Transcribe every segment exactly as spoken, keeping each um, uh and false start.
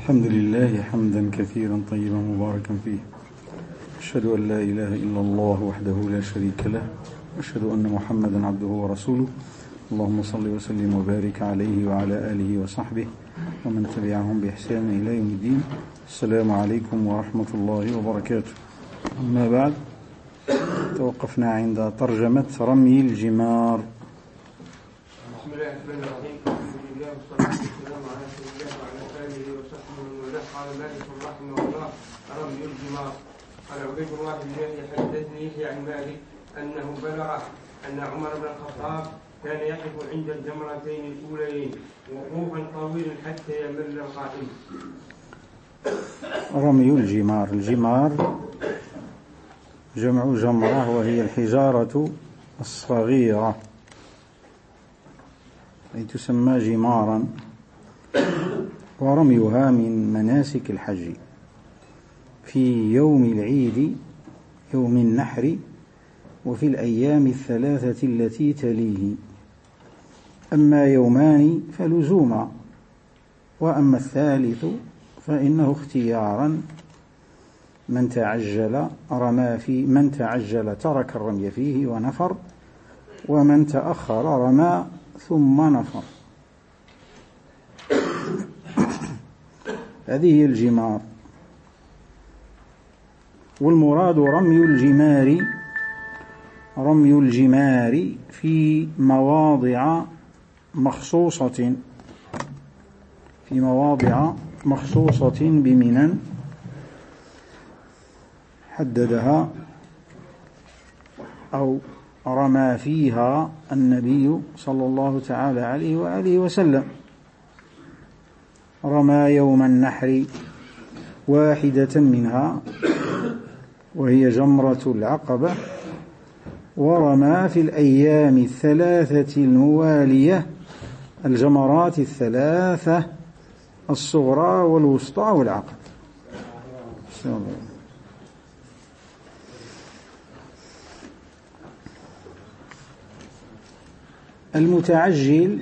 الحمد لله حمدا كثيرا طيبا مباركا فيه. أشهد أن لا إله إلا الله وحده لا شريك له، أشهد أن محمدا عبده ورسوله. اللهم صل وسلم وبارك عليه وعلى آله وصحبه ومن تبعهم بإحسان إلى يوم الدين. السلام عليكم ورحمة الله وبركاته. أما بعد، توقفنا عند ترجمة رمي الجمار. بسم الله الرحمن الرحيم. الحمد لله والصلاة والسلام على رسول الله وعلى آله وصحبه ومن والاه. قال مالك رحمه الله: رمي الجمار. قال عبيد الله بن حدثني عن مالك أنه بلغه أن عمر بن الخطاب كان يقف عند الجمرتين الأوليين وقوفا طويلا حتى يمل القائم. رمي الجمار، الجمار جمع جمرة، وهي الحجارة الصغيرة أي تسمى جمارا، ورميها من مناسك الحج في يوم العيد يوم النحر وفي الأيام الثلاثة التي تليه. أما يومان فلزوما، وأما الثالث فإنه اختيارا، من تعجل رمى فيه، من تعجل ترك الرمي فيه ونفر، ومن تأخر رمى ثم نفر. هذه هي الجمار. والمراد رمي الجمار رمي الجمار في مواضع مخصوصة في مواضع مخصوصة بمنى حددها أو رمى فيها النبي صلى الله تعالى عليه وآله وسلم. رمى يوم النحر واحدة منها وهي جمرة العقبة، ورمى في الأيام الثلاثة الموالية الجمرات الثلاثة الصغرى والوسطى والعقبة. المتعجل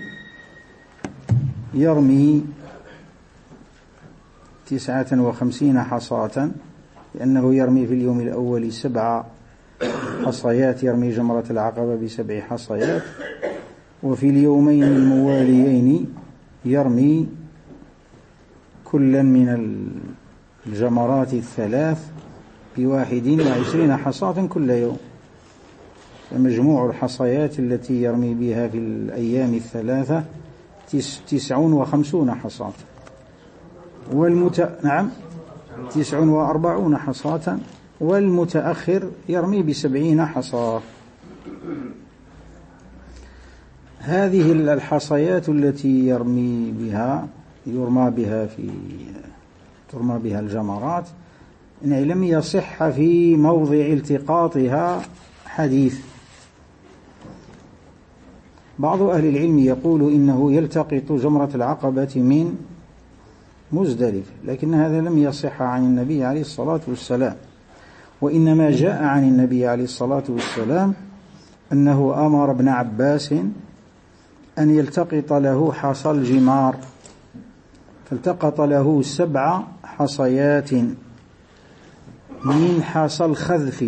يرمي تسعة وخمسين حصاة، لأنه يرمي في اليوم الأول سبع حصيات، يرمي جمرة العقبة بسبع حصيات، وفي اليومين المواليين يرمي كلا من الجمرات الثلاث بواحد وعشرين حصاة كل يوم، فمجموع الحصيات التي يرمي بها في الأيام الثلاثة تسع وخمسون حصاة، والمت... نعم تسع وأربعون حصاة، والمتأخر يرمي بسبعين حصاة. هذه الحصيات التي يرمي بها يرمى بها في ترمى بها الجمرات، إن لم يصح في موضع التقاطها حديث. بعض أهل العلم يقول إنه يلتقط جمرة العقبة من مزدلفة، لكن هذا لم يصح عن النبي عليه الصلاة والسلام، وإنما جاء عن النبي عليه الصلاة والسلام أنه أمر ابن عباس أن يلتقط له حصى الجمار، فالتقط له سبع حصيات من حصى الخذف،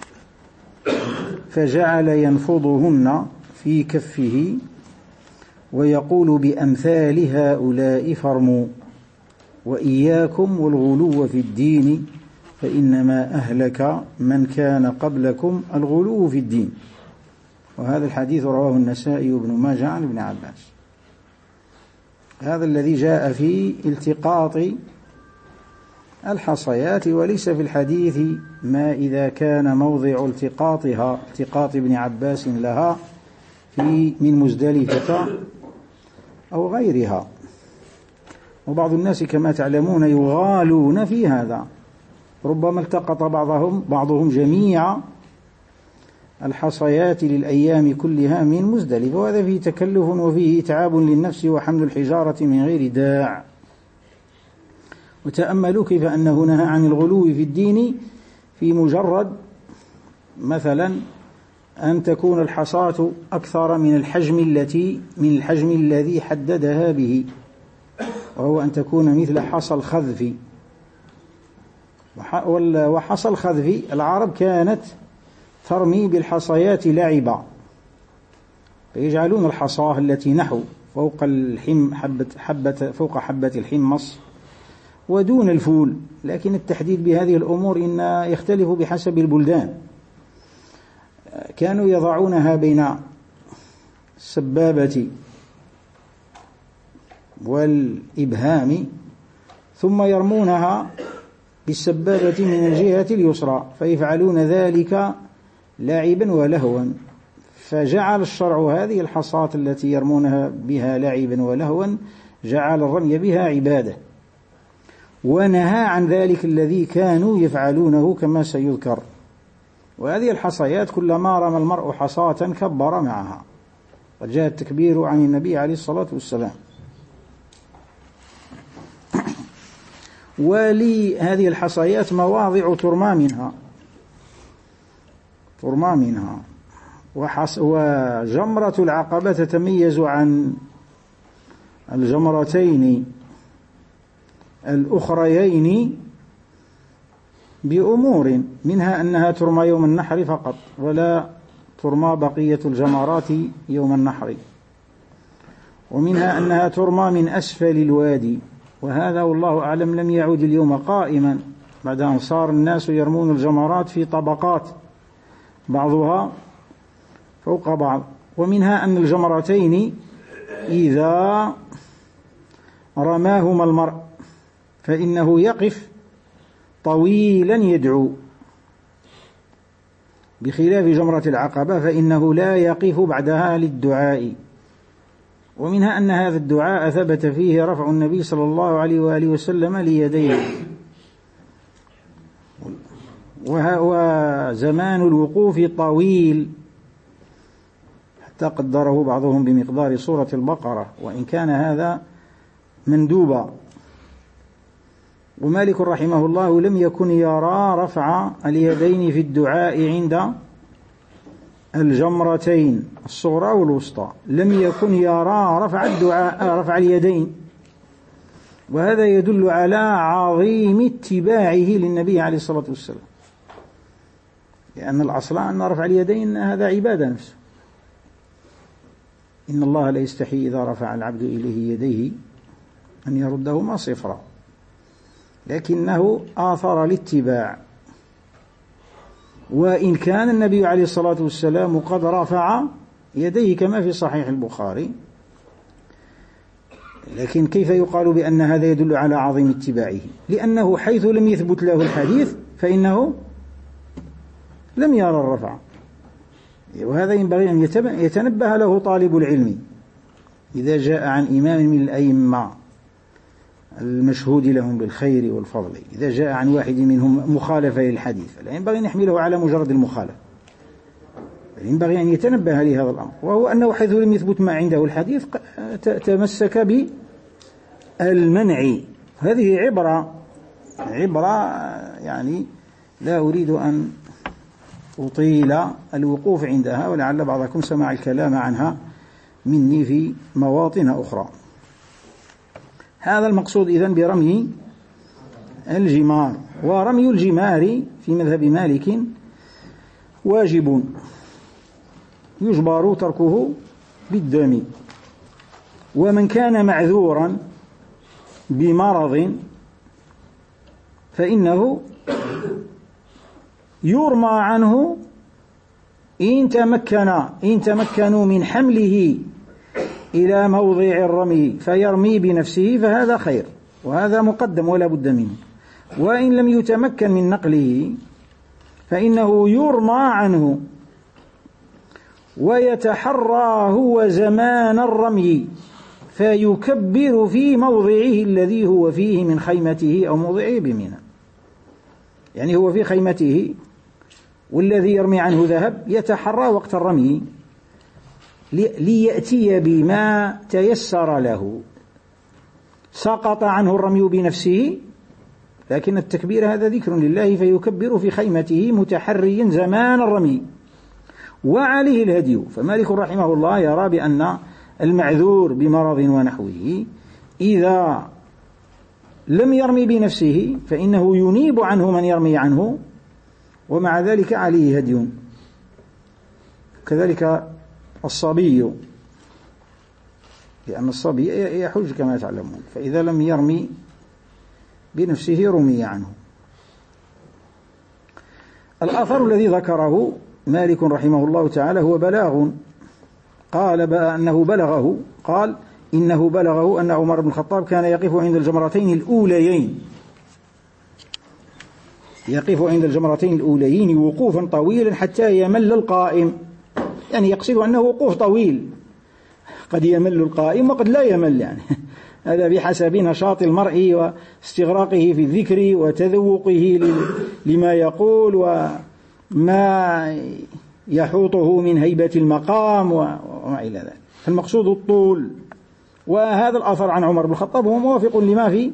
فجعل ينفضهن في كفه ويقول بأمثال هؤلاء فارموا، وإياكم والغلو في الدين فإنما أهلك من كان قبلكم الغلو في الدين. وهذا الحديث رواه النسائي وابن ماجه عن ابن عباس. هذا الذي جاء في التقاط الحصيات، وليس في الحديث ما إذا كان موضع التقاطها التقاط ابن عباس لها في من مزدلفة أو غيرها. وبعض الناس كما تعلمون يغالون في هذا، ربما التقط بعضهم بعضهم جميع الحصيات للأيام كلها من مزدلفة، وهذا فيه تكلف وفيه إتعاب للنفس وحمل الحجارة من غير داع. وتأملوا كيف أنه نهى عن الغلو في الدين في مجرد مثلا أن تكون الحصاة أكثر من الحجم التي من الحجم الذي حددها به، وهو أن تكون مثل حصى الخذف. وحصى الخذف العرب كانت ترمي بالحصيات لعبا، فيجعلون الحصاة التي نحو فوق الحم حبة حبة فوق حبة الحمص ودون الفول، لكن التحديد بهذه الأمور إن يختلف بحسب البلدان. كانوا يضعونها بين السبابة والإبهام ثم يرمونها بالسبابة من الجهة اليسرى، فيفعلون ذلك لاعبا ولهوا، فجعل الشرع هذه الحصاة التي يرمونها بها لاعبا ولهوا جعل الرمي بها عبادة، ونهى عن ذلك الذي كانوا يفعلونه كما سيذكر. وهذه الحصيات كلما رمى المرء حصاة كبر معها، وجاء التكبير عن النبي عليه الصلاة والسلام. ولهذه الحصيات مواضع ترمى منها ترمى منها وجمرة العقبة تتميز عن الجمرتين الأخريين بأمور، منها أنها ترمى يوم النحر فقط، ولا ترمى بقية الجمرات يوم النحر، ومنها أنها ترمى من أسفل الوادي، وهذا والله أعلم لم يعود اليوم قائما بعد أن صار الناس يرمون الجمرات في طبقات بعضها فوق بعض. ومنها أن الجمرتين إذا رماهما المرء فإنه يقف طويلا يدعو، بخلاف جمرة العقبة فإنه لا يقف بعدها للدعاء. ومنها أن هذا الدعاء ثبت فيه رفع النبي صلى الله عليه وآله وسلم ليديه، وزمان الوقوف طويل حتى قدره بعضهم بمقدار سورة البقرة، وإن كان هذا مندوبا. ومالك رحمه الله لم يكن يرى رفع اليدين في الدعاء عند الجمرتين الصغرى والوسطى، لم يكن يرى رفع الدعاء رفع اليدين، وهذا يدل على عظيم اتباعه للنبي عليه الصلاة والسلام، لأن الأصل أن رفع اليدين هذا عبادة نفسه. إن الله لا يستحي إذا رفع العبد إليه يديه أن يردهما صفرا، لكنه آثر الاتباع. وإن كان النبي عليه الصلاة والسلام قد رفع يديه كما في صحيح البخاري، لكن كيف يقال بأن هذا يدل على عظيم اتباعه؟ لأنه حيث لم يثبت له الحديث فإنه لم يرى الرفع، وهذا ينبغي أن يتنبه له طالب العلم إذا جاء عن إمام من الأئمة المشهود لهم بالخير والفضل، إذا جاء عن واحد منهم مخالفة للحديث فلا ينبغي أن يحمله على مجرد المخالفة، ينبغي أن يتنبه لهذا الأمر، وهو أنه حيث لم يثبت ما عنده الحديث تمسك بالمنع. هذه عبرة عبرة يعني لا أريد أن أطيل الوقوف عندها، ولعل بعضكم سمع الكلام عنها مني في مواطن أخرى. هذا المقصود إذن برمي الجمار. ورمي الجمار في مذهب مالك واجب يجبر تركه بالدم، ومن كان معذورا بمرض فإنه يرمى عنه إن تمكن إن تمكنوا من حمله إلى موضع الرمي فيرمي بنفسه فهذا خير، وهذا مقدم ولا بد منه. وإن لم يتمكن من نقله فإنه يرمى عنه ويتحرى هو زمان الرمي فيكبر في موضعه الذي هو فيه من خيمته أو موضعه بمنى، يعني هو في خيمته والذي يرمي عنه ذهب يتحرى وقت الرمي ليأتي بما تيسر له. سقط عنه الرمي بنفسه لكن التكبير هذا ذكر لله فيكبر في خيمته متحريا زمان الرمي، وعليه الهدي. فمالك رحمه الله يرى بأن المعذور بمرض ونحوه إذا لم يرمي بنفسه فإنه ينيب عنه من يرمي عنه، ومع ذلك عليه هدي. كذلك الصبي، لأن الصبي يحج كما تعلمون، فإذا لم يرمي بنفسه رمي عنه. الآثر الذي ذكره مالك رحمه الله تعالى هو بلاغ، قال أنه بلغه قال إنه بلغه أن عمر بن الخطاب كان يقف عند الجمرتين الأوليين يقف عند الجمرتين الأوليين وقوفا طويلا حتى يمل القائم، يعني يقصد أنه وقوف طويل، قد يمل القائم وقد لا يمل، يعني هذا بحسب نشاط المرء واستغراقه في الذكر وتذوقه لما يقول وما يحوطه من هيبة المقام وما إلى ذلك. فالمقصود الطول. وهذا الأثر عن عمر بن الخطاب هو موافق لما في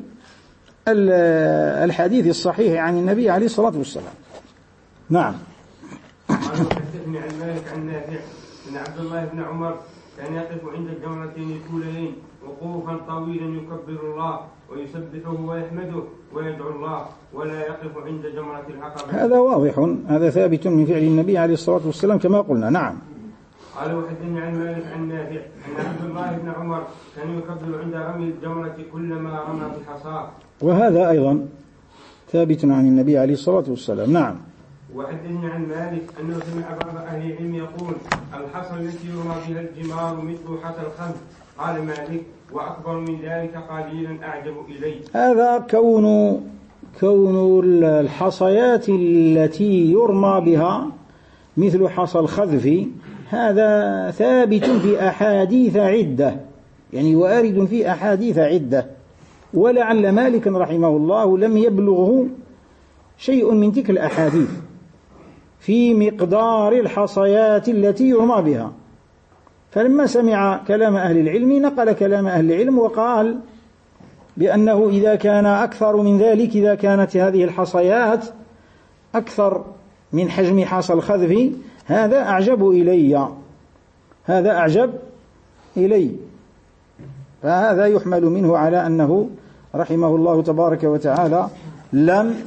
الحديث الصحيح عن النبي عليه الصلاة والسلام. نعم. حدثني عن مالك عن نافع أن عبد الله بن عمر كان يقف عند الجمرتين الأوليين وقوفا طويلا يكبر الله ويسبحه ويحمده ويدعو الله، ولا يقف عند جمرة العقبة. هذا واضح، هذا ثابت من فعل النبي عليه الصلاة والسلام كما قلنا. نعم. قال وحدثني عن مالك عن نافع أن عبد الله بن عمر كان يكبر عند رمي الجمرة كلما رمى بحصاه، وهذا أيضا ثابت عن النبي عليه الصلاة والسلام. نعم. وحدثني عن مالك أنه سمع بعض أهل العلم يقول الحصى التي يرمى بها الجمار مثل حصى الخمس. قال مالك وأكبر من ذلك قليلا أعجب إلي. هذا كون كون الحصيات التي يرمى بها مثل حصى الخذف هذا ثابت في أحاديث عدة، يعني وارد في أحاديث عدة، ولعل مالك رحمه الله لم يبلغه شيء من تلك الأحاديث في مقدار الحصيات التي يرمى بها، فلما سمع كلام أهل العلم نقل كلام أهل العلم وقال بأنه إذا كان أكثر من ذلك، إذا كانت هذه الحصيات أكثر من حجم حصى الخذف هذا أعجب إلي، هذا أعجب إلي. فهذا يحمل منه على أنه رحمه الله تبارك وتعالى لم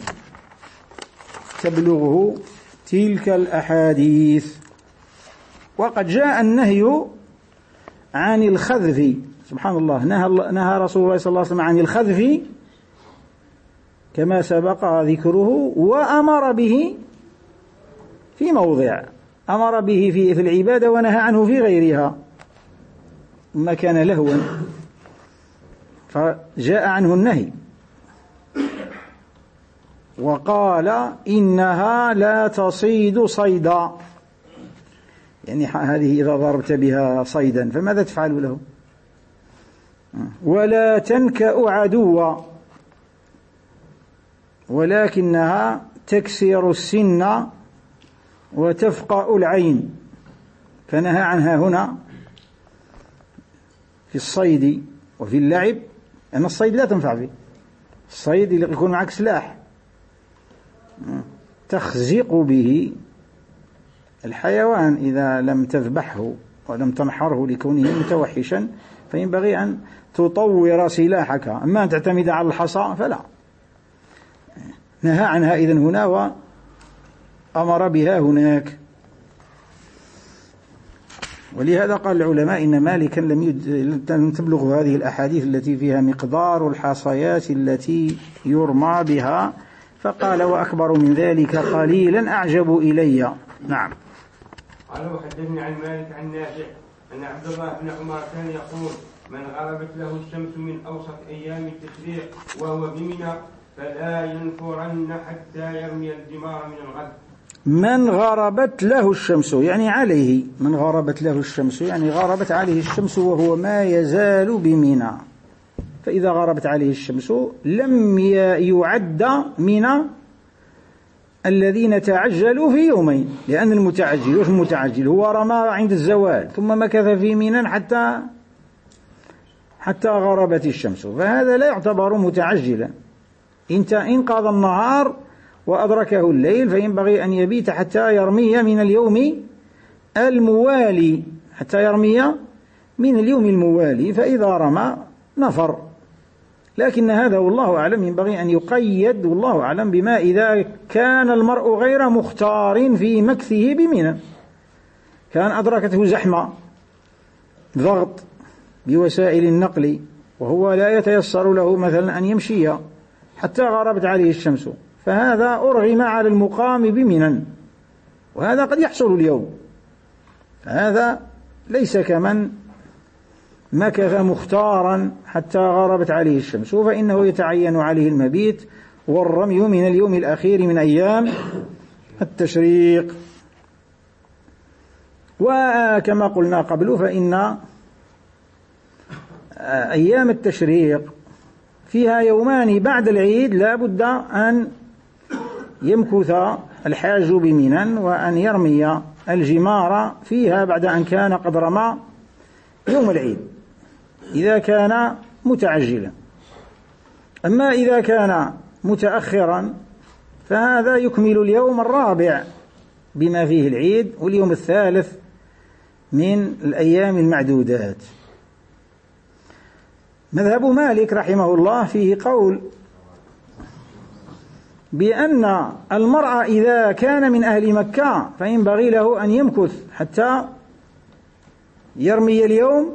تبلغه تلك الأحاديث. وقد جاء النهي عن الخذف، سبحان الله، نهى, نهى رسول الله صلى الله عليه وسلم عن الخذف كما سبق ذكره، وأمر به في موضع، أمر به في, في العبادة ونهى عنه في غيرها ما كان لهوا، فجاء عنه النهي وقال إنها لا تصيد صيدا، يعني هذه إذا ضربت بها صيدا فماذا تفعل له؟ ولا تنكأ عدوا ولكنها تكسر السن وتفقأ العين، فنهى عنها هنا في الصيد وفي اللعب، أن الصيد لا تنفع فيه، الصيد اللي يكون معك سلاح تخزق به الحيوان إذا لم تذبحه ولم تنحره لكونه متوحشا، فينبغي أن تطور سلاحك، أما أن تعتمد على الحصى فلا. نهى عنها إذن هنا وأمر بها هناك. ولهذا قال العلماء إن مالكا لم, يد... لم تبلغ هذه الأحاديث التي فيها مقدار الحصيات التي يرمى بها، فقال وأكبر من ذلك قليلا أعجب إلي. نعم. قال وحدثني عن مالك عن نافع أن عبد الله بن عمر كان يقول من غربت له الشمس من أوسط أيام التشريق وهو بمنى فلا ينفرن حتى يرمي الجمار من الغد. من غربت له الشمس يعني عليه، من غربت له الشمس يعني غربت عليه الشمس وهو ما يزال بمنى، فإذا غربت عليه الشمس لم يعد من الذين تعجلوا في يومين، لأن المتعجل وش المتعجل هو رمى عند الزوال ثم مكث في منى حتى حتى غربت الشمس، فهذا لا يعتبر متعجلا. انت انقضى النهار وأدركه الليل فينبغي أن يبيت حتى يرمي من اليوم الموالي، حتى يرمي من اليوم الموالي، فإذا رمى نفر لكن هذا والله أعلم ينبغي أن يقيد والله أعلم بما إذا كان المرء غير مختار في مكثه بمنى، كان أدركته زحمة ضغط بوسائل النقل وهو لا يتيسر له مثلا أن يمشي حتى غربت عليه الشمس، فهذا أرغم على المقام بمنى، وهذا قد يحصل اليوم. هذا ليس كمن مكث مختارا حتى غربت عليه الشمس، فإنه يتعين عليه المبيت والرمي من اليوم الأخير من أيام التشريق. وكما قلنا قبل فإن أيام التشريق فيها يومان بعد العيد لا بد أن يمكث الحاج بمنى وأن يرمي الجمار فيها بعد أن كان قد رمى يوم العيد إذا كان متعجلا. أما إذا كان متأخرا فهذا يكمل اليوم الرابع بما فيه العيد واليوم الثالث من الأيام المعدودات. مذهب مالك رحمه الله فيه قول بأن المرء إذا كان من أهل مكة فينبغي له أن يمكث حتى يرمي اليوم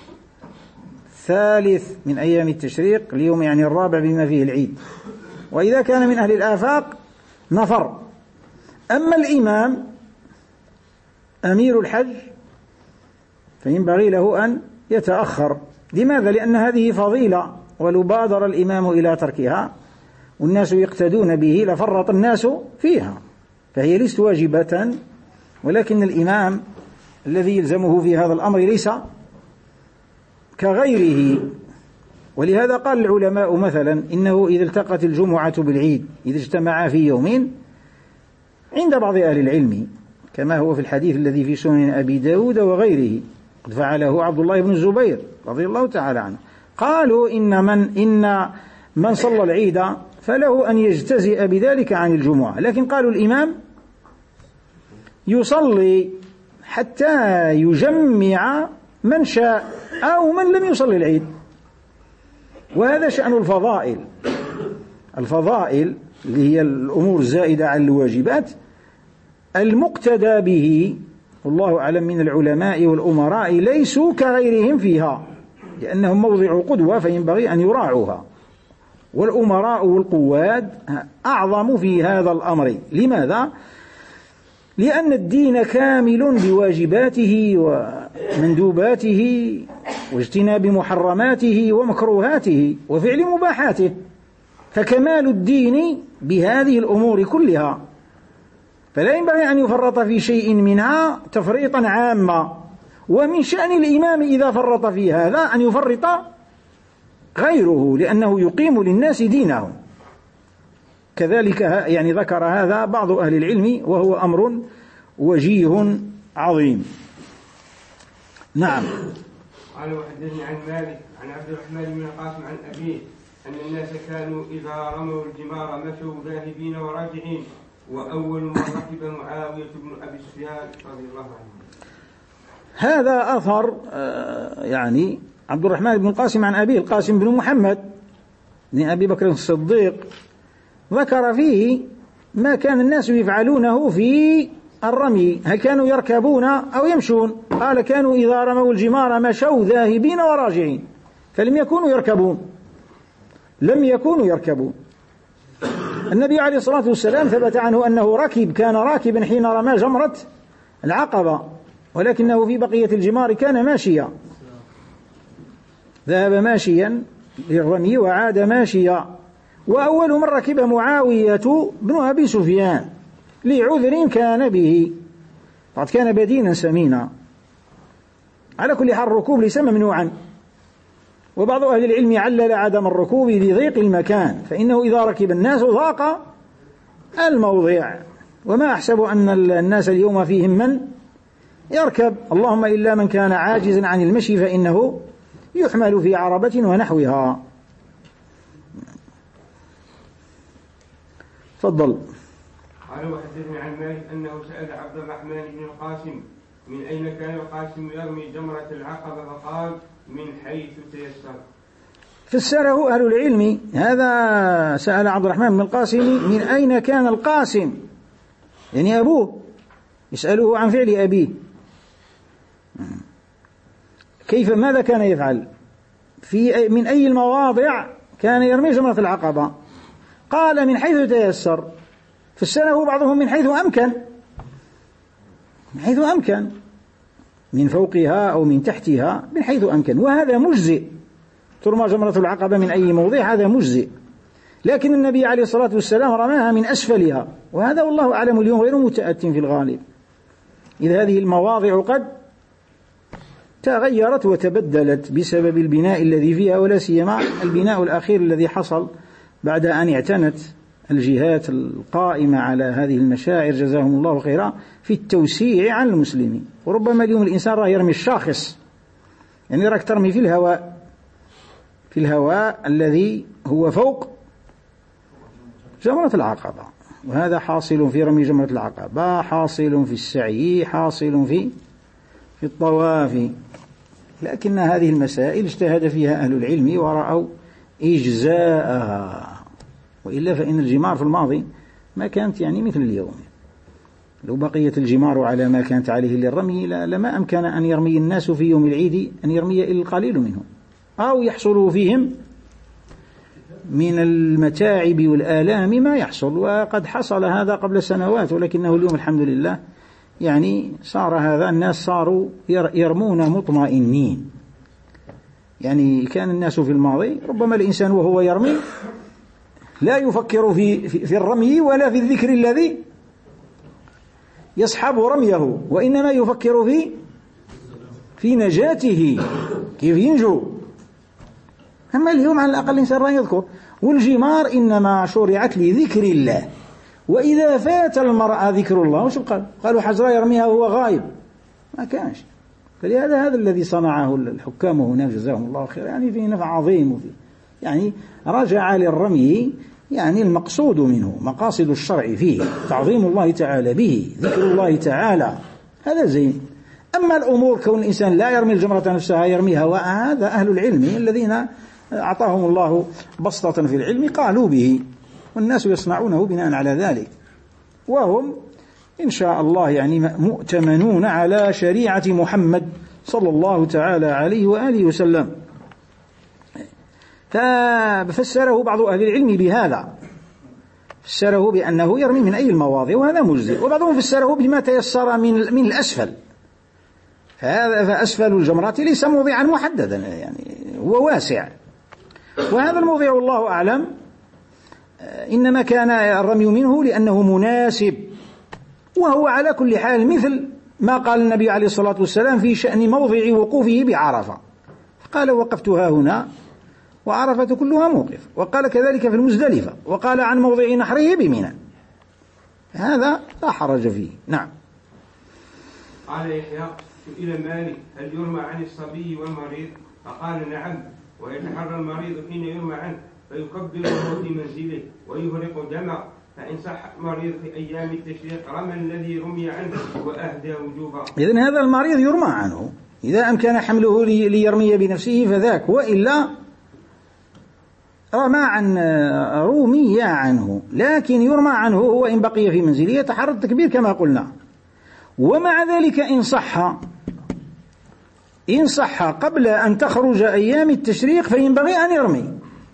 الثالث من أيام التشريق، اليوم يعني الرابع بما فيه العيد. وإذا كان من أهل الآفاق نفر. أما الإمام أمير الحج فينبغي له أن يتأخر. لماذا؟ لأن هذه فضيلة، ولو بادر الإمام إلى تركها والناس يقتدون به لفرط الناس فيها، فهي ليست واجبة، ولكن الإمام الذي يلزمه في هذا الأمر ليس كغيره. ولهذا قال العلماء مثلا إنه إذا التقت الجمعة بالعيد إذا اجتمعا في يوم عند بعض أهل العلم كما هو في الحديث الذي في سنن أبي داود وغيره قد فعله عبد الله بن الزبير رضي الله تعالى عنه، قالوا إن من, إن من صلى العيد فله أن يجتزئ بذلك عن الجمعة، لكن قالوا الإمام يصلي حتى يجمع من شاء أو من لم يصلي العيد. وهذا شأن الفضائل. الفضائل اللي هي الأمور الزائدة عن الواجبات المقتدى به والله أعلم من العلماء والأمراء ليسوا كغيرهم فيها، لأنهم موضع قدوة فينبغي أن يراعوها، والأمراء والقواد أعظم في هذا الأمر. لماذا؟ لأن الدين كامل بواجباته ومندوباته واجتناب محرماته ومكروهاته وفعل مباحاته، فكمال الدين بهذه الأمور كلها، فلا ينبغي أن يفرط في شيء منها تفريطا عاما. ومن شأن الإمام إذا فرط في هذا أن يفرط غيره لأنه يقيم للناس دينهم. كذلك يعني ذكر هذا بعض أهل العلم وهو أمر وجيه عظيم. نعم. قال وحدثني عن مالك عن عبد الرحمن بن القاسم عن أبيه أن الناس كانوا إذا رموا الجمار مشوا ذاهبين وراجعين، وأول ما ركب معاوية بن أبي سفيان رضي الله عنه. هذا أثر يعني عبد الرحمن بن القاسم عن أبيه القاسم بن محمد بن أبي بكر الصديق، ذكر فيه ما كان الناس يفعلونه في الرمي، هل كانوا يركبون أو يمشون؟ قال كانوا إذا رموا الجمار مشوا ذاهبين وراجعين، فلم يكونوا يركبون، لم يكونوا يركبون. النبي عليه الصلاة والسلام ثبت عنه أنه ركب، كان راكبا حين رمى جمرة العقبة، ولكنه في بقية الجمار كان ماشيا، ذهب ماشيا للرمي وعاد ماشيا. وأول من ركب معاوية بن أبي سفيان لعذر كان به، قد كان بدينا سمينا. على كل حال الركوب ليس ممنوعا، وبعض أهل العلم علل عدم الركوب بضيق المكان، فإنه إذا ركب الناس ضاق الموضع، وما أحسب أن الناس اليوم فيهم من يركب، اللهم إلا من كان عاجزا عن المشي فإنه يحمل في عربة ونحوها. تفضل. قال وحدثني عن مالك أنه سأل عبد الرحمن بن القاسم من أين كان القاسم يرمي جمرة العقبة، فقال من حيث تيسر. فسره أهل العلم. هذا سأل عبد الرحمن بن القاسم من أين كان القاسم، يعني أبوه، يسأله عن فعل أبيه، كيف ماذا كان يفعل، في من أي المواضع كان يرمي جمرة العقبة. قال من حيث تيسر. فسره بعضهم من حيث أمكن، من حيث أمكن، من فوقها أو من تحتها، من حيث أمكن، وهذا مجزئ. ترمى جمرة العقبة من أي موضع، هذا مجزئ. لكن النبي عليه الصلاة والسلام رماها من أسفلها، وهذا والله أعلم اليوم غير متأت في الغالب، إذ هذه المواضع قد تغيرت وتبدلت بسبب البناء الذي فيها، ولا سيما البناء الأخير الذي حصل بعد أن اعتنت الجهات القائمة على هذه المشاعر جزاهم الله خيرا في التوسيع عن المسلمين. وربما اليوم الإنسان راه يرمي الشاخص، يعني راك ترمي في الهواء، في الهواء الذي هو فوق جمرة العقبة، وهذا حاصل في رمي جمرة العقبة، حاصل في السعي، حاصل في في الطواف. لكن هذه المسائل اجتهد فيها أهل العلم ورأوا إجزاءها، وإلا فإن الجمار في الماضي ما كانت يعني مثل اليوم. لو بقيت الجمار على ما كانت عليه للرمي لما أمكن أن يرمي الناس في يوم العيد أن يرمي إلا القليل منهم، أو يحصل فيهم من المتاعب والآلام ما يحصل. وقد حصل هذا قبل سنوات، ولكنه اليوم الحمد لله يعني صار هذا، الناس صاروا يرمون مطمئنين. يعني كان الناس في الماضي ربما الإنسان وهو يرمي لا يفكر في, في, في الرمي ولا في الذكر الذي يصحب رميه، وإنما يفكر في في نجاته، كيف ينجو. أما اليوم على الأقل الإنسان راه يذكر. والجمار إنما شرعت لذكر الله، وإذا فات المرأة ذكر الله وش قال؟ قالوا حجرا يرميها وهو غايب، ما كانش. فلهذا هذا الذي صنعه الحكام هنا جزاهم الله خير، يعني فيه نفع عظيم، وفيه يعني رجع للرمي يعني المقصود منه، مقاصد الشرع فيه تعظيم الله تعالى به، ذكر الله تعالى، هذا زين. أما الأمور كون الإنسان لا يرمي الجمرة نفسها، يرمي هواء، هذا أهل العلم الذين أعطاهم الله بسطة في العلم قالوا به، والناس يصنعونه بناء على ذلك، وهم إن شاء الله يعني مؤتمنون على شريعة محمد صلى الله تعالى عليه وآله وسلم. ففسره بعض أهل العلم بهذا، فسره بأنه يرمي من أي المواضع، وهذا مجزئ. وبعضهم فسره بما تيسر من من الأسفل، فهذا فأسفل الجمرات ليس موضعا محددا، يعني هو واسع، وهذا الموضع والله أعلم إنما كان الرمي منه لأنه مناسب، وهو على كل حال مثل ما قال النبي عليه الصلاة والسلام في شأن موضع وقوفه بعرفة، قال وقفتها هنا وعرفة كلها موقف، وقال كذلك في المزدلفة، وقال عن موضع نحره بمنى، هذا لا حرج فيه. نعم. قال يحيى إلى مالك هل يرمى عن الصبي والمريض؟ فقال نعم، ويتحرى المريض حين يرمى عنه فيكبر وهو في منزله ويهرق دمه، فإن صح المريض في أيام التشريق رمى الذي رمي عنه وأهدى وجوبا. إذن هذا المريض يرمى عنه إذا أمكن حمله ليرمي بنفسه فذاك، وإلا رمى عن رومي عنه، لكن يرمى عنه هو إن بقي في منزله يتحرى التكبير كما قلنا. ومع ذلك إن صح إن صح قبل أن تخرج أيام التشريق فينبغي أن يرمي،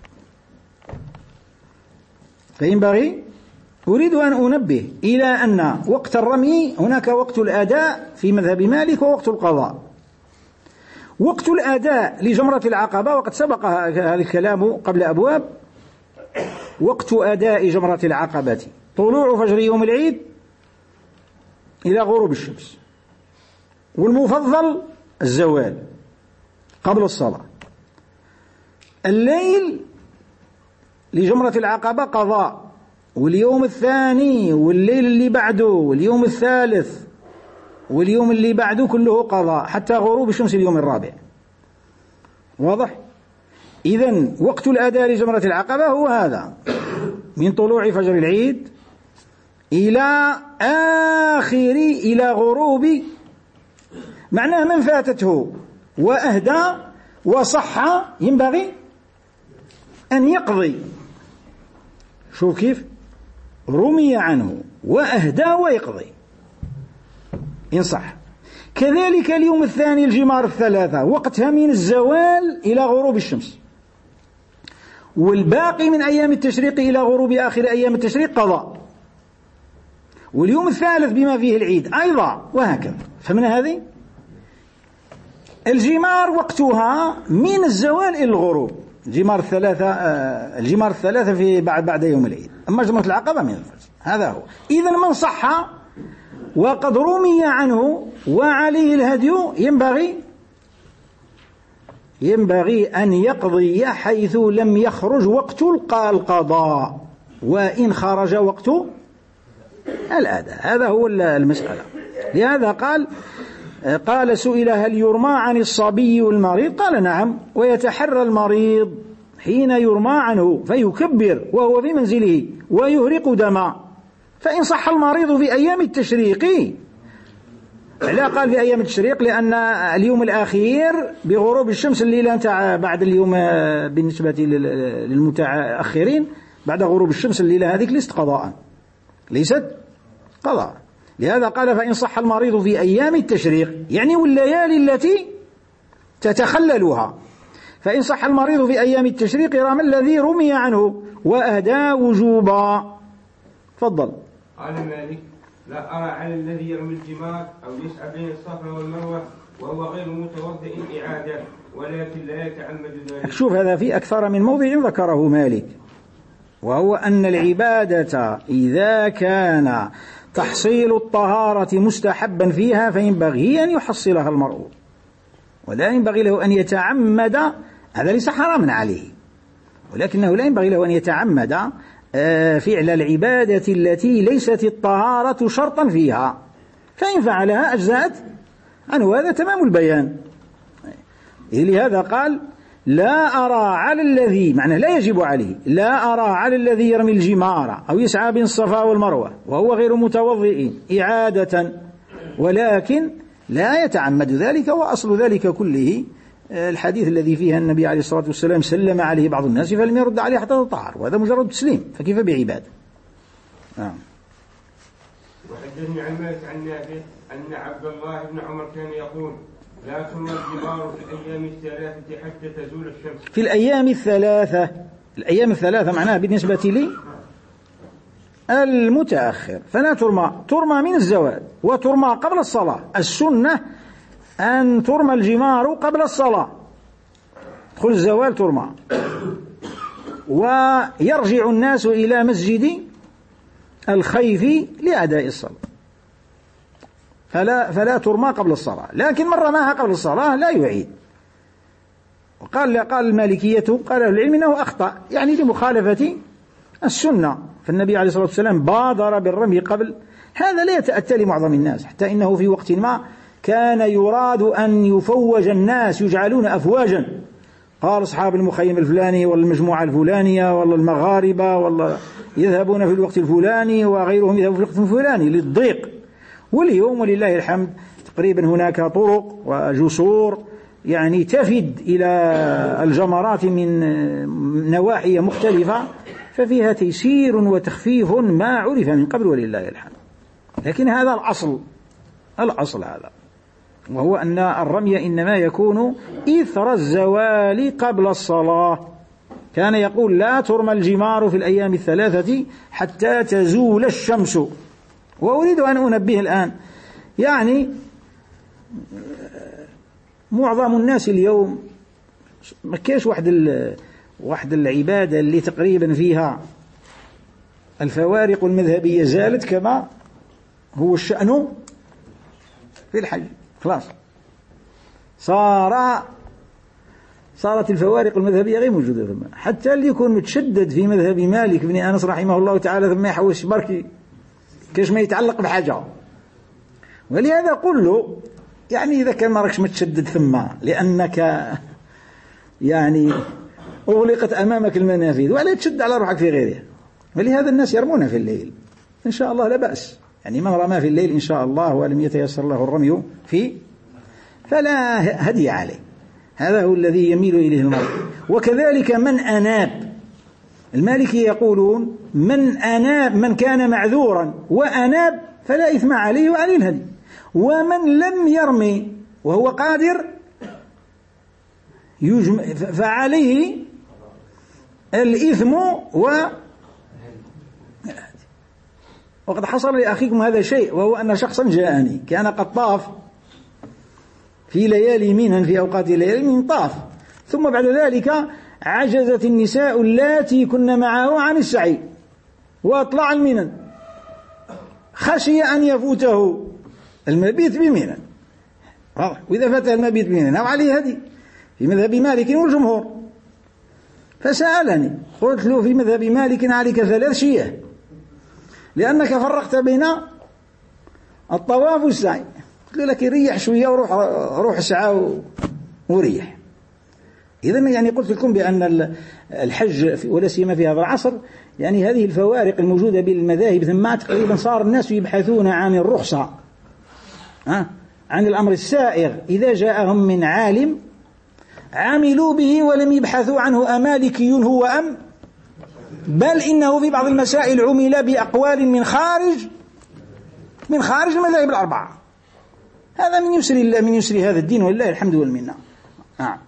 فينبغي أريد أن أنبه إلى أن وقت الرمي هناك وقت الأداء في مذهب مالك ووقت القضاء. وقت الأداء لجمرة العقبة، وقد سبق هذا الكلام قبل أبواب، وقت أداء جمرة العقبة طلوع فجر يوم العيد إلى غروب الشمس، والمفضل الزوال قبل الصلاة. الليل لجمرة العقبة قضاء، واليوم الثاني والليل اللي بعده واليوم الثالث واليوم اللي بعده كله قضاء حتى غروب الشمس اليوم الرابع. واضح؟ إذن وقت الأداء لجمرة العقبة هو هذا، من طلوع فجر العيد إلى آخر إلى غروب، معناه من فاتته وأهدى وصح ينبغي أن يقضي، شوف كيف رمي عنه وأهدى ويقضي إن صح. كذلك اليوم الثاني الجمار الثلاثة وقتها من الزوال إلى غروب الشمس، والباقي من أيام التشريق إلى غروب آخر أيام التشريق قضاء، واليوم الثالث بما فيه العيد أيضا، وهكذا. فمن هذه الجمار وقتها من الزوال إلى الغروب، الجمار الثلاثة الجمار الثلاثة في بعد بعد يوم العيد. أما جمرة العقبة من الفجر، هذا هو. إذن من صح وقد رمي عنه وعليه الهدي ينبغي ينبغي أن يقضي حيث لم يخرج وقت القضاء، وإن خرج وقت الأداء. هذا هو المسألة. لهذا قال قال سئل هل يرمى عن الصبي والمريض؟ قال نعم، ويتحرى المريض حين يرمى عنه فيكبر وهو في منزله ويهرق دما. فإن صح المريض في أيام التشريق، لا قال في أيام التشريق لأن اليوم الأخير بغروب الشمس الليلة بعد اليوم بالنسبة للمتأخرين بعد غروب الشمس الليلة هذه ليست قضاء، ليست قضاء. لهذا قال فإن صح المريض في أيام التشريق، يعني والليالي التي تتخللها. فإن صح المريض في أيام التشريق رمى الذي رمي عنه وأهدى وجوبا. تفضل. قال مالك لا أرى على الذي يرمي الجمار أو يسعى بين الصفا والمروة وهو غير متوضئ إعادة، ولكن لا يتعمد ذلك. شوف هذا في أكثر من موضع ذكره مالك، وهو أن العبادة إذا كان تحصيل الطهارة مستحبا فيها فينبغي أن يحصلها المرء، ولا ينبغي له أن يتعمد. هذا ليس حراما عليه، ولكنه لا ينبغي له أن يتعمد فعل العبادة التي ليست الطهارة شرطا فيها، فإن فعلها أجزأت عنه. هذا تمام البيان. لهذا قال لا أرى على الذي، معنى لا يجب عليه، لا أرى على الذي يرمي الجمار أو يسعى بين الصفا والمروة وهو غير متوضئ إعادة، ولكن لا يتعمد ذلك. وأصل ذلك كله الحديث الذي فيها النبي عليه الصلاة والسلام سلم عليه بعض الناس فلم يرد عليه حتى تطهر، وهذا مجرد تسليم، فكيف بعبادة؟ نعم. وحدثني عن مالك عن نافع أن عبد الله بن عمر كان يقول لا ترمى الجمار في الأيام الثلاثة حتى تزول الشمس. في الأيام الثلاثة، الأيام الثلاثة معناها بالنسبة لي المتأخر، فلا ترمى، ترمى من الزوال وترمى قبل الصلاة. السنة أن ترمى الجمار قبل الصلاة، تدخل الزوال ترمى، ويرجع الناس إلى مسجد الخيف لأداء الصلاة، فلا, فلا ترمى قبل الصلاة. لكن من رماها قبل الصلاة لا يعيد. وقال قال المالكية قال العلم أنه أخطأ، يعني لمخالفة السنة، فالنبي عليه الصلاة والسلام بادر بالرمي قبل. هذا لا يتأتى لمعظم الناس، حتى إنه في وقت ما كان يراد أن يفوج الناس، يجعلون أفواجا، قال أصحاب المخيم الفلاني ولا المجموعة الفلانية ولا المغاربة ولا يذهبون في الوقت الفلاني وغيرهم يذهبون في الوقت الفلاني للضيق. واليوم ولله الحمد تقريبا هناك طرق وجسور يعني تفد إلى الجمرات من نواحي مختلفة، ففيها تيسير وتخفيف ما عرف من قبل ولله الحمد. لكن هذا الأصل، الأصل هذا، وهو أن الرمي إنما يكون إثر الزوال قبل الصلاة. كان يقول لا ترمى الجمار في الأيام الثلاثة حتى تزول الشمس. وأريد أن أنبه الآن، يعني معظم الناس اليوم ما كاش واحد واحد العبادة اللي تقريبا فيها الفوارق المذهبية زالت كما هو الشأن في الحج. خلاص صار صارت الفوارق المذهبية غير موجودة ثم، حتى اللي يكون متشدد في مذهب مالك بن أنس رحمه الله تعالى ثم يحوش بركي كاش ما يتعلق بحاجة. ولهذا قل له يعني إذا كان ما راكش متشدد ثم لأنك يعني أغلقت أمامك المنافذ، ولا تشد على روحك في غيرها. ولهذا الناس يرمون في الليل إن شاء الله لا بأس، يعني من رمى في الليل إن شاء الله ولم يتيسر له الرمي فيه فلا هدي عليه. هذا هو الذي يميل إليه المرء. وكذلك من أناب المالكي يقولون من أناب من كان معذورا وأناب فلا إثم عليه وعليه الهدي، ومن لم يرمي وهو قادر فعليه الإثم و وقد حصل لأخيكم هذا الشيء، وهو أن شخصا جاءني كان قد طاف في ليالي منى، في أوقات ليالي من طاف، ثم بعد ذلك عجزت النساء اللاتي كن معه عن السعي وأطلع المنن، خشي أن يفوته المبيت بمنى، وإذا فات المبيت بمنى أو عليه هدي في مذهب مالك والجمهور. فسألني قلت له في مذهب مالك عليك ثلاث شياه، لأنك فرقت بين الطواف والسعي. قلت له لك ريح شوية وروح روح اسعى وريح. إذن يعني قلت لكم بأن الحج ولا سيما في هذا العصر يعني هذه الفوارق الموجودة بين المذاهب ثم تقريبا صار الناس يبحثون عن الرخصة، ها عن الأمر السائغ إذا جاءهم من عالم عملوا به ولم يبحثوا عنه أمالكي هو أم، بل إنه في بعض المسائل عمل بأقوال من خارج من خارج المذاهب الأربعة. هذا من يسر الله من يسر هذا الدين ولله الحمد والمنة. نعم.